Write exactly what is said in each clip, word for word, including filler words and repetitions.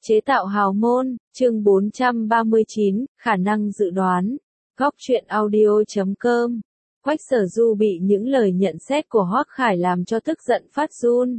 Chế tạo hào môn, chương bốn trăm ba mươi chín, khả năng dự đoán. Góc truyện audio chấm com. Quách Sở Du bị những lời nhận xét của Hoắc Khải làm cho tức giận phát run.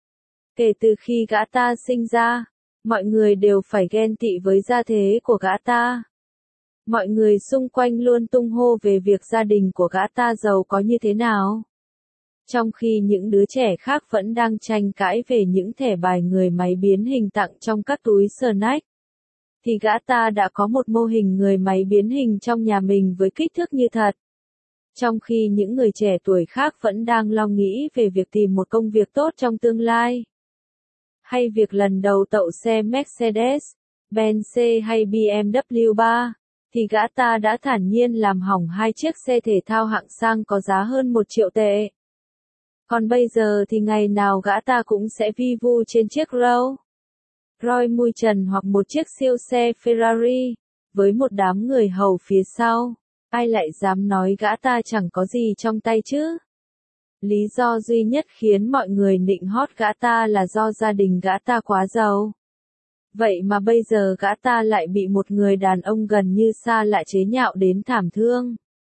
Kể từ khi gã ta sinh ra, mọi người đều phải ghen tị với gia thế của gã ta. Mọi người xung quanh luôn tung hô về việc gia đình của gã ta giàu có như thế nào. Trong khi những đứa trẻ khác vẫn đang tranh cãi về những thẻ bài người máy biến hình tặng trong các túi snack, thì gã ta đã có một mô hình người máy biến hình trong nhà mình với kích thước như thật. Trong khi những người trẻ tuổi khác vẫn đang lo nghĩ về việc tìm một công việc tốt trong tương lai, hay việc lần đầu tậu xe Mercedes, Benz hay B M W ba, thì gã ta đã thản nhiên làm hỏng hai chiếc xe thể thao hạng sang có giá hơn một triệu tệ. Còn bây giờ thì ngày nào gã ta cũng sẽ vi vu trên chiếc Rolls Royce mui trần hoặc một chiếc siêu xe Ferrari, với một đám người hầu phía sau. Ai lại dám nói gã ta chẳng có gì trong tay chứ? Lý do duy nhất khiến mọi người nịnh hót gã ta là do gia đình gã ta quá giàu. Vậy mà bây giờ gã ta lại bị một người đàn ông gần như xa lạ chế nhạo đến thảm thương.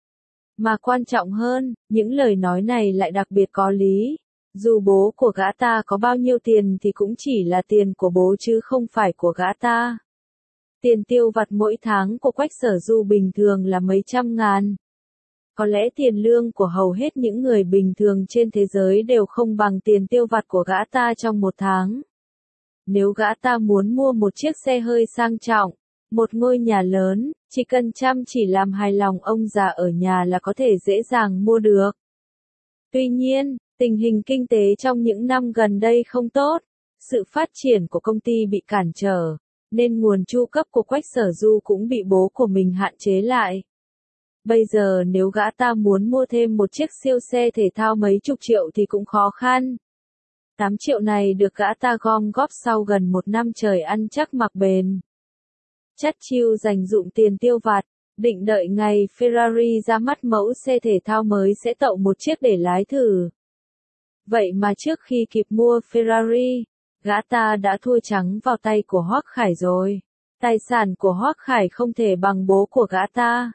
Mà quan trọng hơn, những lời nói này lại đặc biệt có lý. Dù bố của gã ta có bao nhiêu tiền thì cũng chỉ là tiền của bố chứ không phải của gã ta. Tiền tiêu vặt mỗi tháng của Quách Sở Du bình thường là mấy trăm ngàn. Có lẽ tiền lương của hầu hết những người bình thường trên thế giới đều không bằng tiền tiêu vặt của gã ta trong một tháng. Nếu gã ta muốn mua một chiếc xe hơi sang trọng, một ngôi nhà lớn, chỉ cần chăm chỉ làm hài lòng ông già ở nhà là có thể dễ dàng mua được. Tuy nhiên, tình hình kinh tế trong những năm gần đây không tốt, sự phát triển của công ty bị cản trở, nên nguồn chu cấp của Quách Sở Du cũng bị bố của mình hạn chế lại. Bây giờ nếu gã ta muốn mua thêm một chiếc siêu xe thể thao mấy chục triệu thì cũng khó khăn. tám triệu này được gã ta gom góp sau gần một năm trời ăn chắc mặc bền. Chắt chiu dành dụm tiền tiêu vặt, định đợi ngày Ferrari ra mắt mẫu xe thể thao mới sẽ tậu một chiếc để lái thử. Vậy mà trước khi kịp mua Ferrari, gã ta đã thua trắng vào tay của Hoắc Khải rồi. Tài sản của Hoắc Khải không thể bằng bố của gã ta.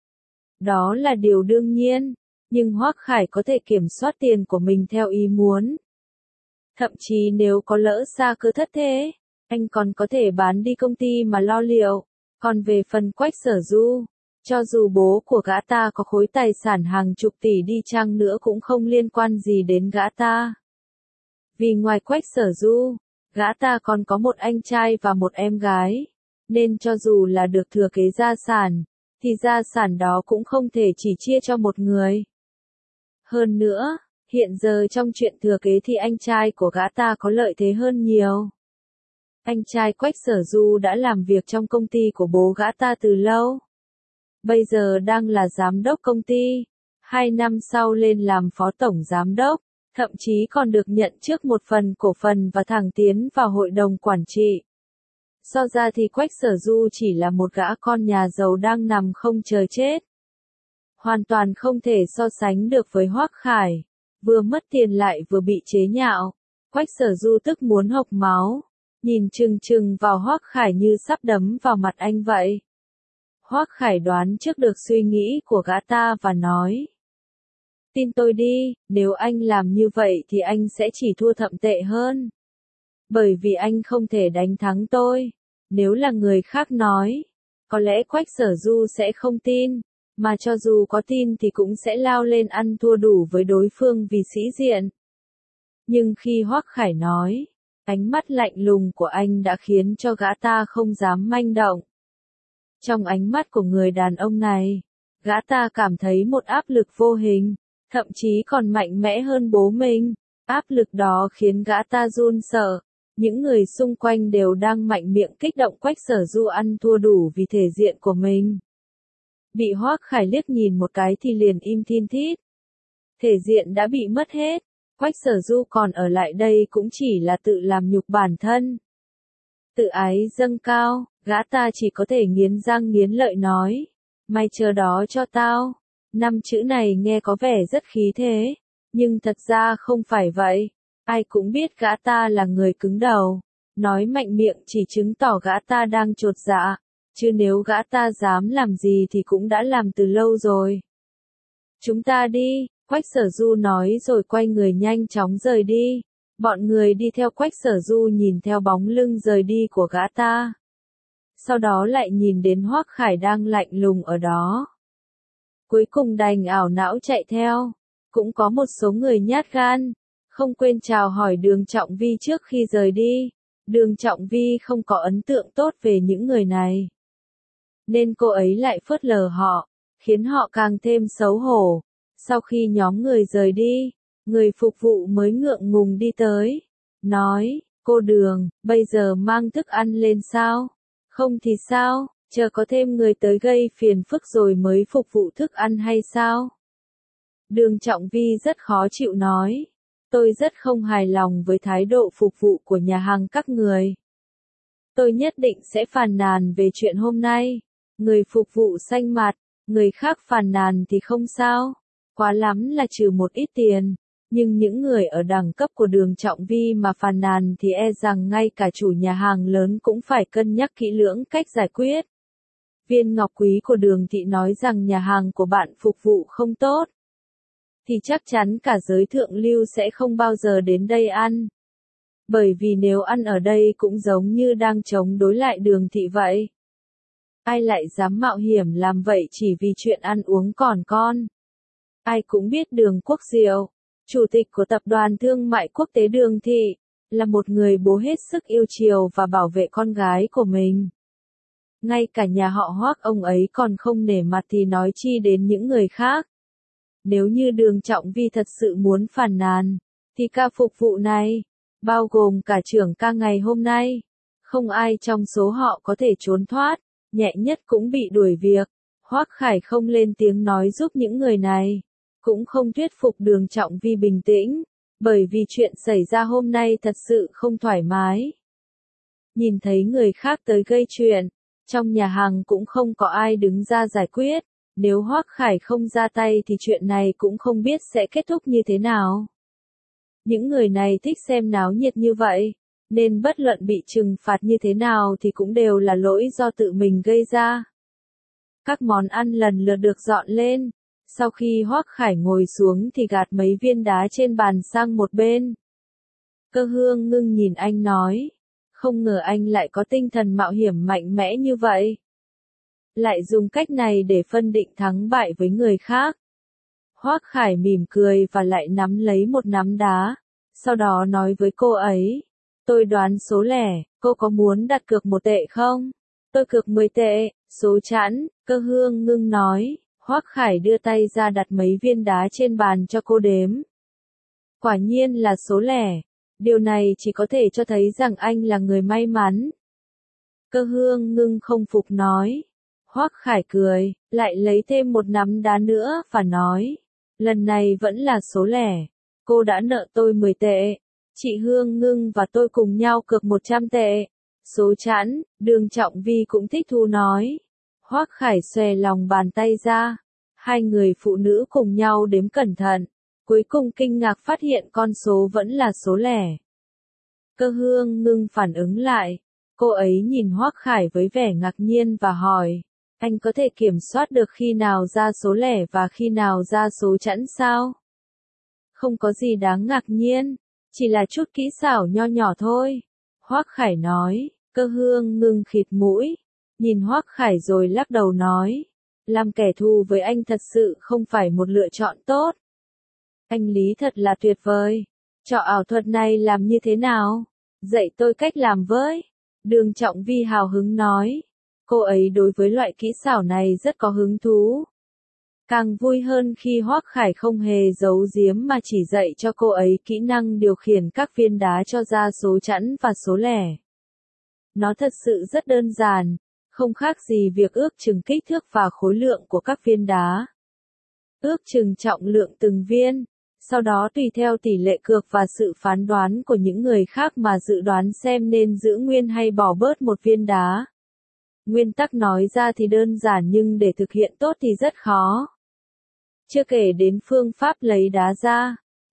Đó là điều đương nhiên, nhưng Hoắc Khải có thể kiểm soát tiền của mình theo ý muốn. Thậm chí nếu có lỡ xa cơ thất thế, anh còn có thể bán đi công ty mà lo liệu. Còn về phần Quách Sở Du, cho dù bố của gã ta có khối tài sản hàng chục tỷ đi chăng nữa cũng không liên quan gì đến gã ta. Vì ngoài Quách Sở Du, gã ta còn có một anh trai và một em gái, nên cho dù là được thừa kế gia sản, thì gia sản đó cũng không thể chỉ chia cho một người. Hơn nữa, hiện giờ trong chuyện thừa kế thì anh trai của gã ta có lợi thế hơn nhiều. Anh trai Quách Sở Du đã làm việc trong công ty của bố gã ta từ lâu. Bây giờ đang là giám đốc công ty, hai năm sau lên làm phó tổng giám đốc, thậm chí còn được nhận trước một phần cổ phần và thẳng tiến vào hội đồng quản trị. So ra thì Quách Sở Du chỉ là một gã con nhà giàu đang nằm không chờ chết. Hoàn toàn không thể so sánh được với Hoắc Khải, vừa mất tiền lại vừa bị chế nhạo. Quách Sở Du tức muốn hộc máu, nhìn chừng chừng vào Hoắc Khải như sắp đấm vào mặt anh vậy. Hoắc Khải đoán trước được suy nghĩ của gã ta và nói: tin tôi đi, nếu anh làm như vậy thì anh sẽ chỉ thua thậm tệ hơn. Bởi vì anh không thể đánh thắng tôi. Nếu là người khác nói, có lẽ Quách Sở Du sẽ không tin, mà cho dù có tin thì cũng sẽ lao lên ăn thua đủ với đối phương vì sĩ diện. Nhưng khi Hoắc Khải nói, ánh mắt lạnh lùng của anh đã khiến cho gã ta không dám manh động. Trong ánh mắt của người đàn ông này, gã ta cảm thấy một áp lực vô hình, thậm chí còn mạnh mẽ hơn bố mình. Áp lực đó khiến gã ta run sợ. Những người xung quanh đều đang mạnh miệng kích động Quách Sở Du ăn thua đủ vì thể diện của mình. Bị Hoắc Khải liếc nhìn một cái thì liền im thin thít. Thể diện đã bị mất hết, Quách Sở Du còn ở lại đây cũng chỉ là tự làm nhục bản thân. Tự ái dâng cao, gã ta chỉ có thể nghiến răng nghiến lợi nói: mày chờ đó cho tao. Năm chữ này nghe có vẻ rất khí thế, nhưng thật ra không phải vậy. Ai cũng biết gã ta là người cứng đầu, Nói mạnh miệng chỉ chứng tỏ gã ta đang chột dạ, chứ nếu gã ta dám làm gì thì cũng đã làm từ lâu rồi. Chúng ta đi, Quách Sở Du nói rồi quay người nhanh chóng rời đi. Bọn người đi theo Quách Sở Du nhìn theo bóng lưng rời đi của gã ta. Sau đó lại nhìn đến Hoắc Khải đang lạnh lùng ở đó. Cuối cùng đành ảo não chạy theo. Cũng có một số người nhát gan, không quên chào hỏi Đường Trọng Vi trước khi rời đi. Đường Trọng Vi không có ấn tượng tốt về những người này, nên cô ấy lại phớt lờ họ, khiến họ càng thêm xấu hổ. Sau khi nhóm người rời đi, người phục vụ mới ngượng ngùng đi tới, nói, cô Đường, bây giờ mang thức ăn lên sao? Không thì sao, chờ có thêm người tới gây phiền phức rồi mới phục vụ thức ăn hay sao? Đường Trọng Vi rất khó chịu nói, tôi rất không hài lòng với thái độ phục vụ của nhà hàng các người. Tôi nhất định sẽ phàn nàn về chuyện hôm nay. Người phục vụ xanh mặt, người khác phàn nàn thì không sao, quá lắm là trừ một ít tiền, nhưng những người ở đẳng cấp của Đường Trọng Vi mà phàn nàn thì e rằng ngay cả chủ nhà hàng lớn cũng phải cân nhắc kỹ lưỡng cách giải quyết. Viên ngọc quý của Đường Thị nói rằng nhà hàng của bạn phục vụ không tốt, thì chắc chắn cả giới thượng lưu sẽ không bao giờ đến đây ăn. Bởi vì nếu ăn ở đây cũng giống như đang chống đối lại Đường Thị vậy. Ai lại dám mạo hiểm làm vậy chỉ vì chuyện ăn uống còn con. Ai cũng biết Đường Quốc Diệu, chủ tịch của tập đoàn thương mại quốc tế Đường Thị, là một người bố hết sức yêu chiều và bảo vệ con gái của mình. Ngay cả nhà họ Hoắc ông ấy còn không nể mặt thì nói chi đến những người khác. Nếu như Đường Trọng Vi thật sự muốn phàn nàn, thì ca phục vụ này, bao gồm cả trưởng ca ngày hôm nay, không ai trong số họ có thể trốn thoát, nhẹ nhất cũng bị đuổi việc. Hoắc Khải không lên tiếng nói giúp những người này, cũng không thuyết phục Đường Trọng Vi bình tĩnh, bởi vì chuyện xảy ra hôm nay thật sự không thoải mái. Nhìn thấy người khác tới gây chuyện, trong nhà hàng cũng không có ai đứng ra giải quyết, nếu Hoắc Khải không ra tay thì chuyện này cũng không biết sẽ kết thúc như thế nào. Những người này thích xem náo nhiệt như vậy, nên bất luận bị trừng phạt như thế nào thì cũng đều là lỗi do tự mình gây ra. Các món ăn lần lượt được dọn lên, sau khi Hoắc Khải ngồi xuống thì gạt mấy viên đá trên bàn sang một bên. Cơ Hương ngưng nhìn anh nói, không ngờ anh lại có tinh thần mạo hiểm mạnh mẽ như vậy. Lại dùng cách này để phân định thắng bại với người khác. Hoắc Khải mỉm cười và lại nắm lấy một nắm đá, sau đó nói với cô ấy, tôi đoán số lẻ, cô có muốn đặt cược một tệ không? Tôi cược mười tệ, số chẵn, Cơ Hương ngưng nói. Hoắc Khải đưa tay ra đặt mấy viên đá trên bàn cho cô đếm. Quả nhiên là số lẻ, điều này chỉ có thể cho thấy rằng anh là người may mắn. Cơ Hương ngưng không phục nói. Hoắc Khải cười, lại lấy thêm một nắm đá nữa và nói, lần này vẫn là số lẻ, cô đã nợ tôi mười tệ, chị Hương ngưng và tôi cùng nhau cược một trăm tệ. Số chẵn, Đường Trọng Vi cũng thích thú nói. Hoắc Khải xòe lòng bàn tay ra, hai người phụ nữ cùng nhau đếm cẩn thận, cuối cùng kinh ngạc phát hiện con số vẫn là số lẻ. Cơ Hương ngưng phản ứng lại, cô ấy nhìn Hoắc Khải với vẻ ngạc nhiên và hỏi, anh có thể kiểm soát được khi nào ra số lẻ và khi nào ra số chẵn sao? Không có gì đáng ngạc nhiên, chỉ là chút kỹ xảo nho nhỏ thôi. Hoắc Khải nói. Cơ Hương ngưng khịt mũi, nhìn Hoắc Khải rồi lắc đầu nói, làm kẻ thù với anh thật sự không phải một lựa chọn tốt. Anh Lý thật là tuyệt vời, trò ảo thuật này làm như thế nào? Dạy tôi cách làm với. Đường Trọng Vi hào hứng nói, cô ấy đối với loại kỹ xảo này rất có hứng thú. Càng vui hơn khi Hoắc Khải không hề giấu giếm mà chỉ dạy cho cô ấy kỹ năng điều khiển các viên đá cho ra số chẵn và số lẻ. Nó thật sự rất đơn giản, không khác gì việc ước chừng kích thước và khối lượng của các viên đá. Ước chừng trọng lượng từng viên, sau đó tùy theo tỷ lệ cược và sự phán đoán của những người khác mà dự đoán xem nên giữ nguyên hay bỏ bớt một viên đá. Nguyên tắc nói ra thì đơn giản nhưng để thực hiện tốt thì rất khó. Chưa kể đến phương pháp lấy đá ra,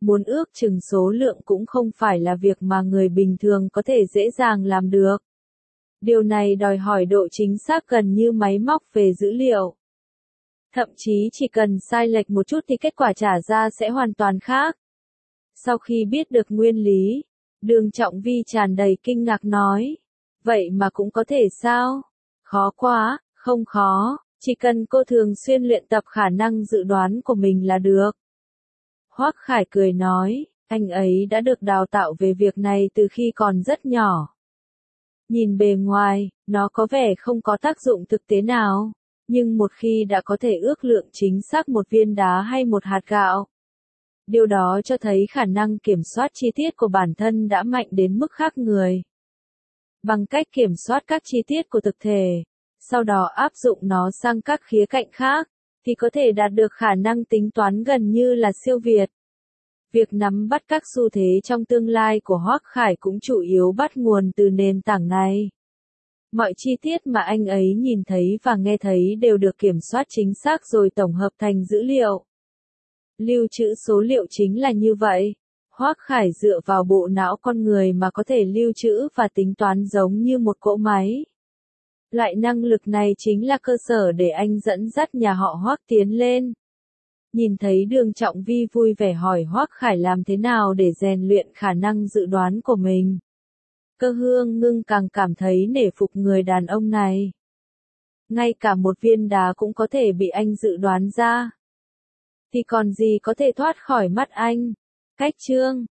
Muốn ước chừng số lượng cũng không phải là việc mà người bình thường có thể dễ dàng làm được. Điều này đòi hỏi độ chính xác gần như máy móc về dữ liệu. Thậm chí chỉ cần sai lệch một chút thì kết quả trả ra sẽ hoàn toàn khác. Sau khi biết được nguyên lý, Đường Trọng Vi tràn đầy kinh ngạc nói. Vậy mà cũng có thể sao? Khó quá, không khó, chỉ cần cô thường xuyên luyện tập khả năng dự đoán của mình là được. Hoắc Khải cười nói, anh ấy đã được đào tạo về việc này từ khi còn rất nhỏ. Nhìn bề ngoài, nó có vẻ không có tác dụng thực tế nào, nhưng một khi đã có thể ước lượng chính xác một viên đá hay một hạt gạo, điều đó cho thấy khả năng kiểm soát chi tiết của bản thân đã mạnh đến mức khác người. Bằng cách kiểm soát các chi tiết của thực thể, sau đó áp dụng nó sang các khía cạnh khác, thì có thể đạt được khả năng tính toán gần như là siêu việt. Việc nắm bắt các xu thế trong tương lai của Hoắc Khải cũng chủ yếu bắt nguồn từ nền tảng này. Mọi chi tiết mà anh ấy nhìn thấy và nghe thấy đều được kiểm soát chính xác rồi tổng hợp thành dữ liệu. Lưu trữ số liệu chính là như vậy. Hoắc Khải dựa vào bộ não con người mà có thể lưu trữ và tính toán giống như một cỗ máy. Loại năng lực này chính là cơ sở để anh dẫn dắt nhà họ Hoắc tiến lên. Nhìn thấy Đường Trọng Vi vui vẻ hỏi Hoắc Khải làm thế nào để rèn luyện khả năng dự đoán của mình. Cơ Hương Ngưng càng cảm thấy nể phục người đàn ông này. Ngay cả một viên đá cũng có thể bị anh dự đoán ra. Thì còn gì có thể thoát khỏi mắt anh. Cách chương